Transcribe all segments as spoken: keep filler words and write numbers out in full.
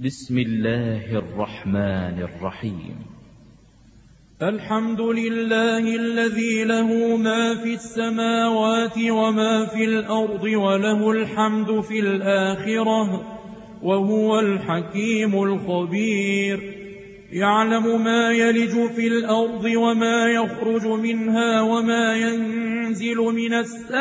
بسم الله الرحمن الرحيم. الحمد لله الذي له ما في السماوات وما في الأرض وله الحمد في الآخرة وهو الحكيم الخبير. يعلم ما يلج في الأرض وما يخرج منها وما ينزل من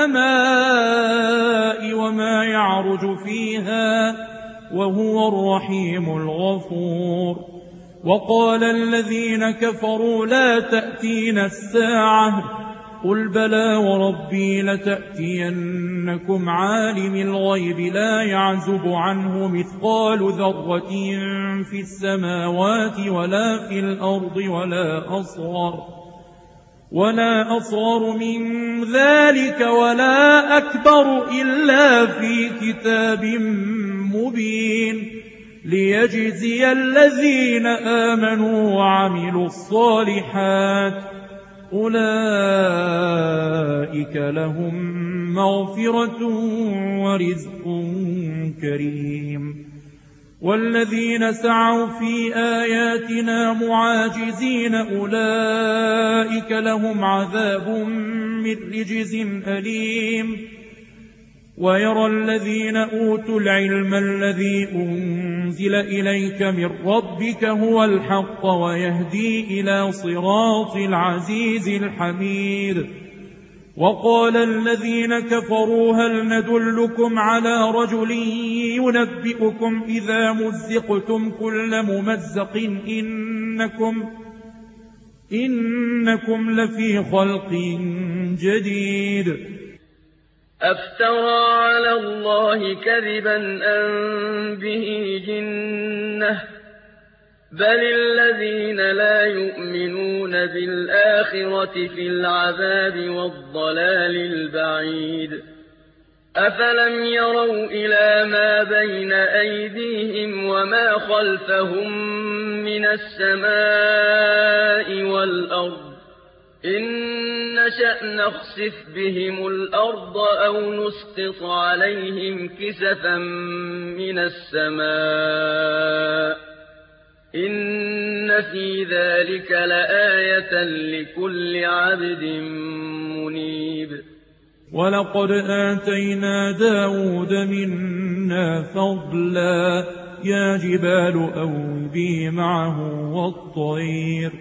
السماء وما يعرج فيها وهو الرحيم الغفور. وقال الذين كفروا لا تأتينا الساعة قل بلى وربي لتأتينكم عالم الغيب لا يعزب عنه مثقال ذرة في السماوات ولا في الأرض ولا أصغر ولا أصغر من ذلك ولا أكبر إلا في كتاب مبين ليجزي الذين آمنوا وعملوا الصالحات أولئك لهم مغفرة ورزق كريم. والذين سعوا في آياتنا معاجزين أولئك لهم عذاب من رجز أليم. ويرى الذين أوتوا العلم الذي أنزل إليك من ربك هو الحق ويهدي إلى صراط العزيز الحميد. وقال الذين كفروا هل ندلكم على رجل ينبئكم إذا مزقتم كل ممزق إنكم إنكم لفي خلق جديد. أفترى على الله كذبا أم به جنة بل الذين لا يؤمنون بالآخرة في العذاب والضلال البعيد. أفلم يروا إلى ما بين أيديهم وما خلفهم من السماء والأرض إن نشأ نخسف بهم الأرض أو نسقط عليهم كسفا من السماء إن في ذلك لآية لكل عبد منيب. ولقد آتينا داود منا فضلا يا جبال أوبي معه والطير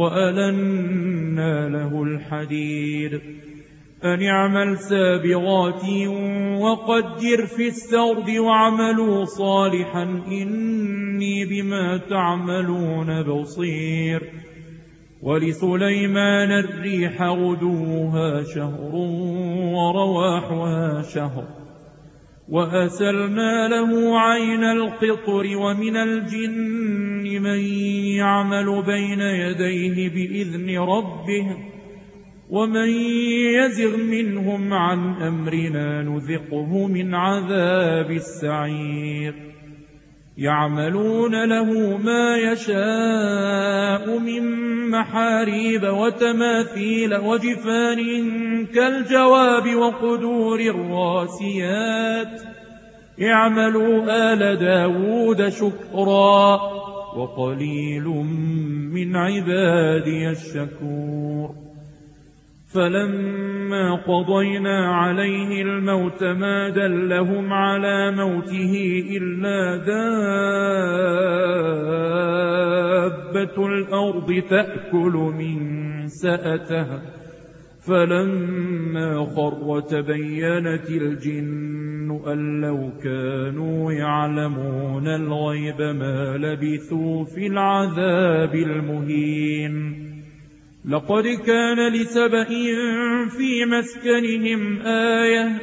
وألنا له الحديد أن اعمل سابغات وقدر في السرد واعملوا صالحا إني بما تعملون بصير. ولسليمان الريح غدوها شهر ورواحها شهر وأسلنا له عين القطر ومن الجن من يعمل بين يديه بإذن ربه ومن يزغ منهم عن أمرنا نذقه من عذاب السعير. يعملون له ما يشاء من محاريب وتماثيل وجفان كالجواب وقدور الراسيات. اعملوا آل داود شكرا وقليل من عبادي الشكور. فلما قضينا عليه الموت ما دلهم على موته إلا دابة الأرض تأكل من سأتها فلما خر تبينت الجن أن لو كانوا يعلمون الغيب ما لبثوا في العذاب المهين. لقد كان لسبإ في مسكنهم آية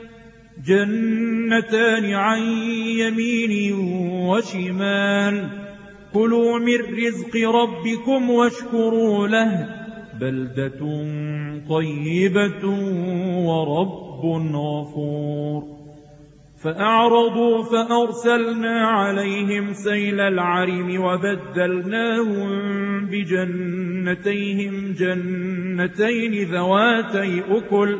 جنتان عن يمين وشمال كلوا من رزق ربكم واشكروا له بلدة طيبة ورب غفور. فأعرضوا فأرسلنا عليهم سيل العرم وبدلناهم بجنتيهم جنتين ذواتي أكل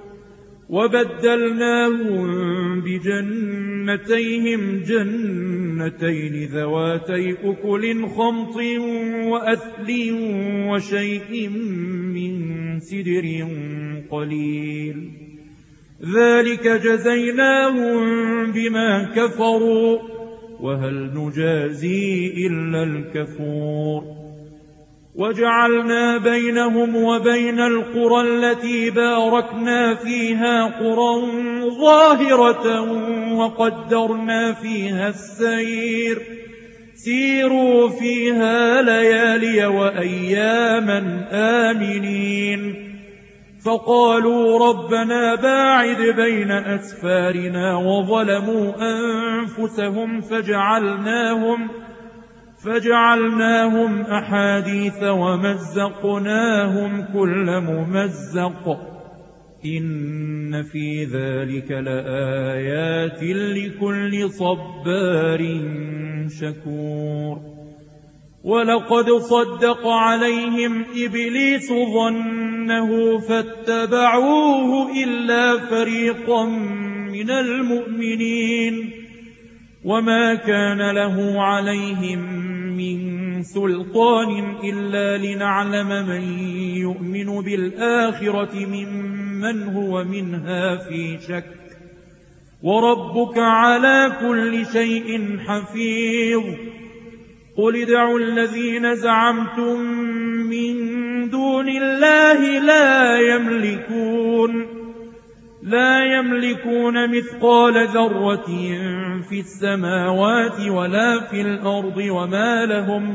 وبدلناهم بجنتيهم جنتين جنتين ذواتي أكل خمط وأثل وشيء من سدر قليل ذلك جزيناهم بما كفروا وهل نجازي إلا الكفور وجعلنا بينهم وبين القرى التي باركنا فيها قرى ظاهرة وقدرنا فيها السير سيروا فيها ليالي وأياما آمنين فقالوا ربنا باعد بين أسفارنا وظلموا أنفسهم فجعلناهم فجعلناهم أحاديث ومزقناهم كل ممزق إن في ذلك لآيات لكل صبار شكور ولقد صدق عليهم إبليس ظنه فاتبعوه إلا فريقا من المؤمنين وما كان له عليهم من سلطان إلا لنعلم من يؤمن بالآخرة ممن هو منها في شك وربك على كل شيء حفيظ قل ادعوا الذين زعمتم من دون الله لا يملكون لا يملكون مثقال ذرة في السماوات ولا في الأرض وما لهم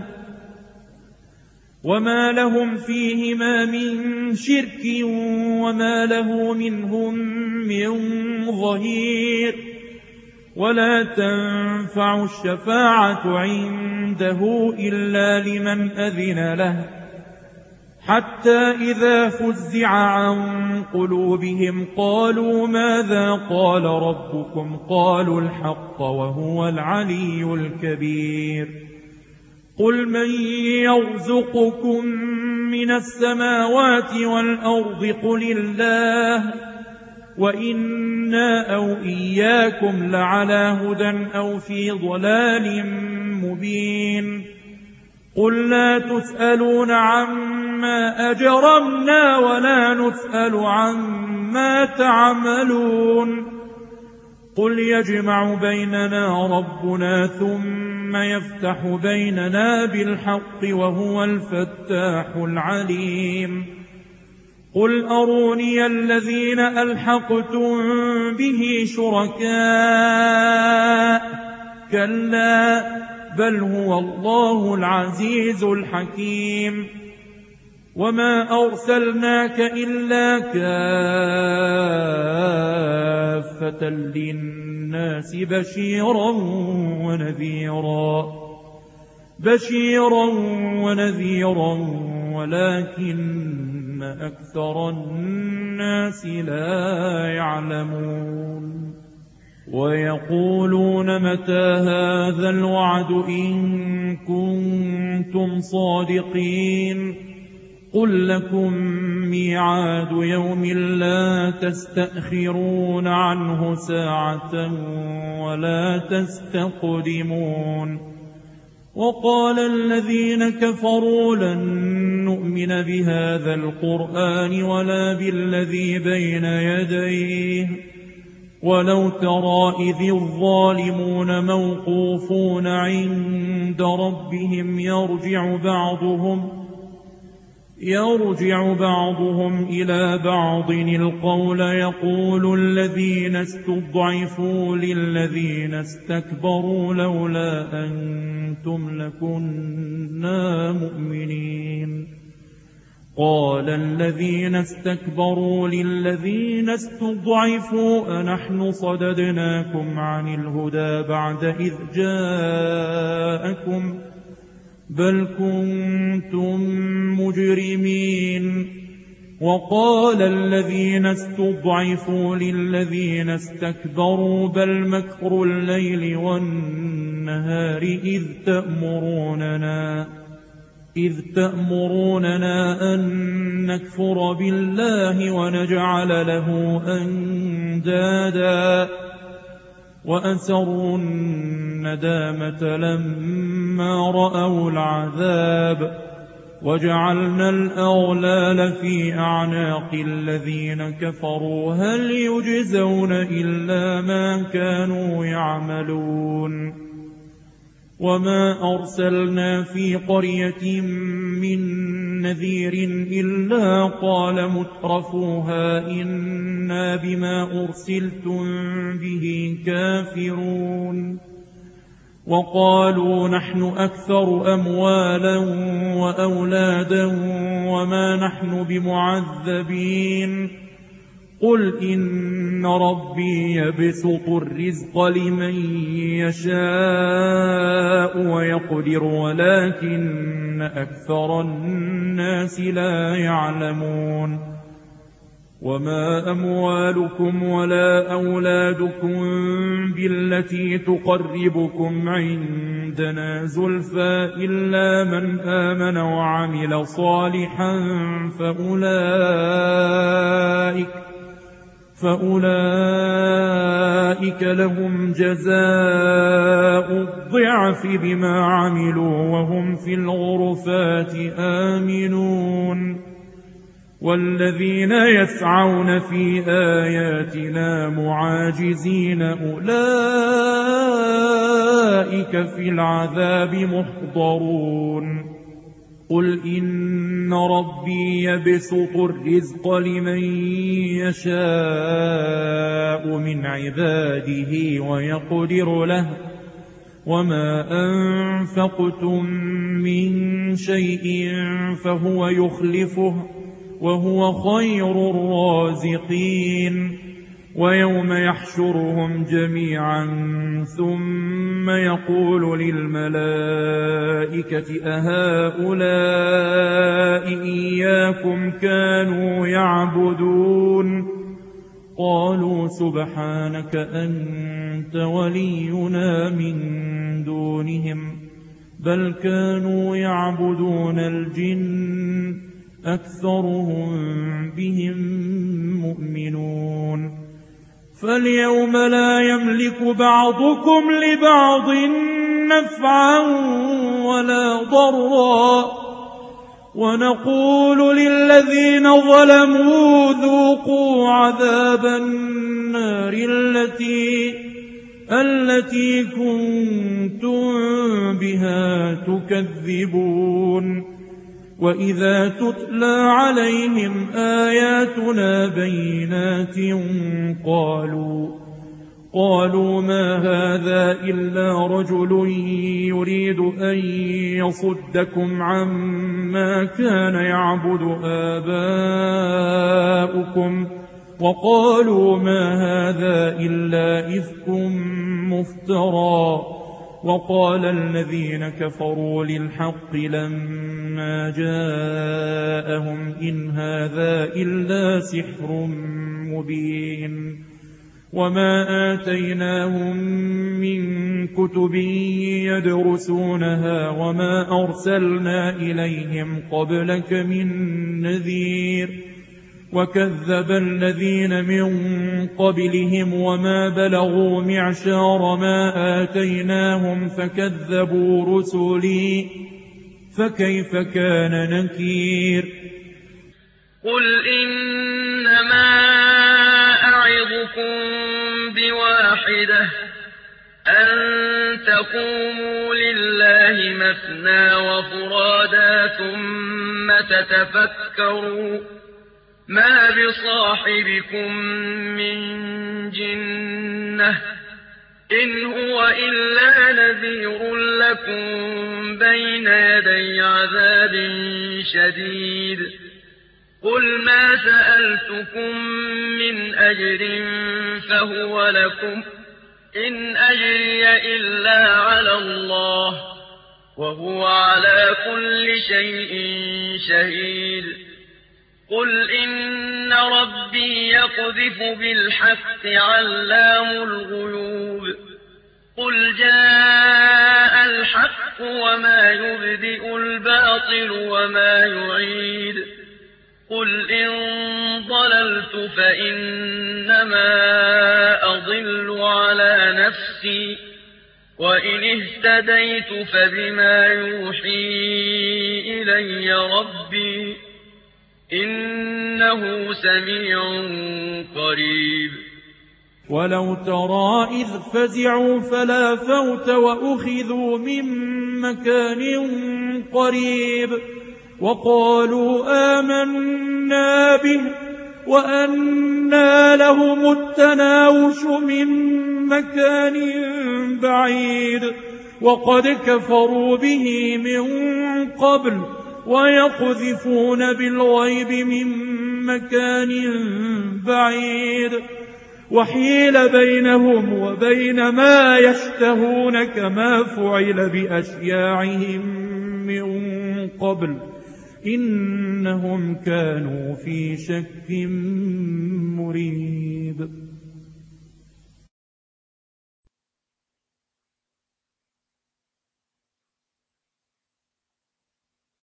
وما لهم فيهما من شرك وما له منهم من ظهير ولا تنفع الشفاعة عنده إلا لمن أذن له حتى إذا فزع عن قلوبهم قالوا ماذا قال ربكم قالوا الحق وهو العلي الكبير قل من يرزقكم من السماوات والأرض قل الله وإنا أو إياكم لعلى هدى أو في ضلال مبين قل لا تسألون عما أجرمنا ولا نسأل عما تعملون قل يجمع بيننا ربنا ثم يفتح بيننا بالحق وهو الفتاح العليم قل أروني الذين ألحقتم به شركاء كلا بل هو الله العزيز الحكيم وما أرسلناك إلا كافة للناس بشيرا ونذيرا بشيرا ونذيرا ولكن أكثر الناس لا يعلمون ويقولون متى هذا الوعد إن كنتم صادقين قل لكم ميعاد يوم لا تستأخرون عنه ساعة ولا تستقدمون وقال الذين كفروا لن نؤمن بهذا القرآن ولا بالذي بين يديه ولو ترى إذ الظالمون موقوفون عند ربهم يرجع بعضهم يرجع بعضهم إلى بعض القول يقول الذين استضعفوا للذين استكبروا لولا أنتم لكنا مؤمنين قال الذين استكبروا للذين استضعفوا أنحن صددناكم عن الهدى بعد إذ جاءكم بل كنتم مجرمين وقال الذين استضعفوا للذين استكبروا بل مكر الليل والنهار إذ تأمروننا إذ تأمروننا أن نكفر بالله ونجعل له أندادا وأسروا الندامة لما رأوا العذاب وجعلنا الأغلال في أعناق الذين كفروا هل يجزون إلا ما كانوا يعملون وما أرسلنا في قرية من نذير إلا قال مترفوها إنا بما أرسلتم به كافرون وقالوا نحن أكثر أموالا وأولادا وما نحن بمعذبين قل إن ربي يبسط الرزق لمن يشاء ويقدر ولكن أكثر الناس لا يعلمون وما أموالكم ولا أولادكم بالتي تقربكم عندنا زلفى إلا من آمن وعمل صالحا فأولئك فأولئك لهم جزاء الضعف بما عملوا وهم في الغرفات آمنون والذين يسعون في آياتنا معاجزين أولئك في العذاب محضرون قل إن ربي يبسط الرزق لمن يشاء من عباده ويقدر له وما أنفقتم من شيء فهو يخلفه وهو خير الرازقين ويوم يحشرهم جميعا ثم يقول للملائكة أهؤلاء إياكم كانوا يعبدون قالوا سبحانك أنت ولينا من دونهم بل كانوا يعبدون الجن أكثرهم بهم مؤمنون فاليوم لا يملك بعضكم لبعض نفعا ولا ضرا ونقول للذين ظلموا ذوقوا عذاب النار التي التي كنتم بها تكذبون وإذا تتلى عليهم آياتنا بينات قالوا قالوا ما هذا إلا رجل يريد أن يصدكم عما كان يعبد آباؤكم وقالوا ما هذا إلا إفك مفترى وقال الذين كفروا للحق لما جاءهم إن هذا إلا سحر مبين وما آتيناهم من كتب يدرسونها وما أرسلنا إليهم قبلك من نذير وكذب الذين من قبلهم وما بلغوا معشار ما آتيناهم فكذبوا رسلي فكيف كان نكير قل إنما أعظكم بواحدة أن تقوموا لله مثنى وفرادا ثم تتفكروا ما بصاحبكم من جنة إن هو إلا نذير لكم بين يدي عذاب شديد قل ما سألتكم من أجر فهو لكم إن أجري إلا على الله وهو على كل شيء شهيد قل إن ربي يقذف بالحق علام الغيوب قل جاء الحق وما يبدئ الباطل وما يعيد قل إن ضللت فإنما أضل على نفسي وإن اهتديت فبما يوحي إلي ربي إنه سميع قريب. ولو ترى إذ فزعوا فلا فوت وأخذوا من مكان قريب وقالوا آمنا به وأنى لهم التناوش من مكان بعيد وقد كفروا به من قبل ويقذفون بالغيب من مكان بعيد وحيل بينهم وبين ما يشتهون كما فعل بأشياعهم من قبل إنهم كانوا في شك مريب.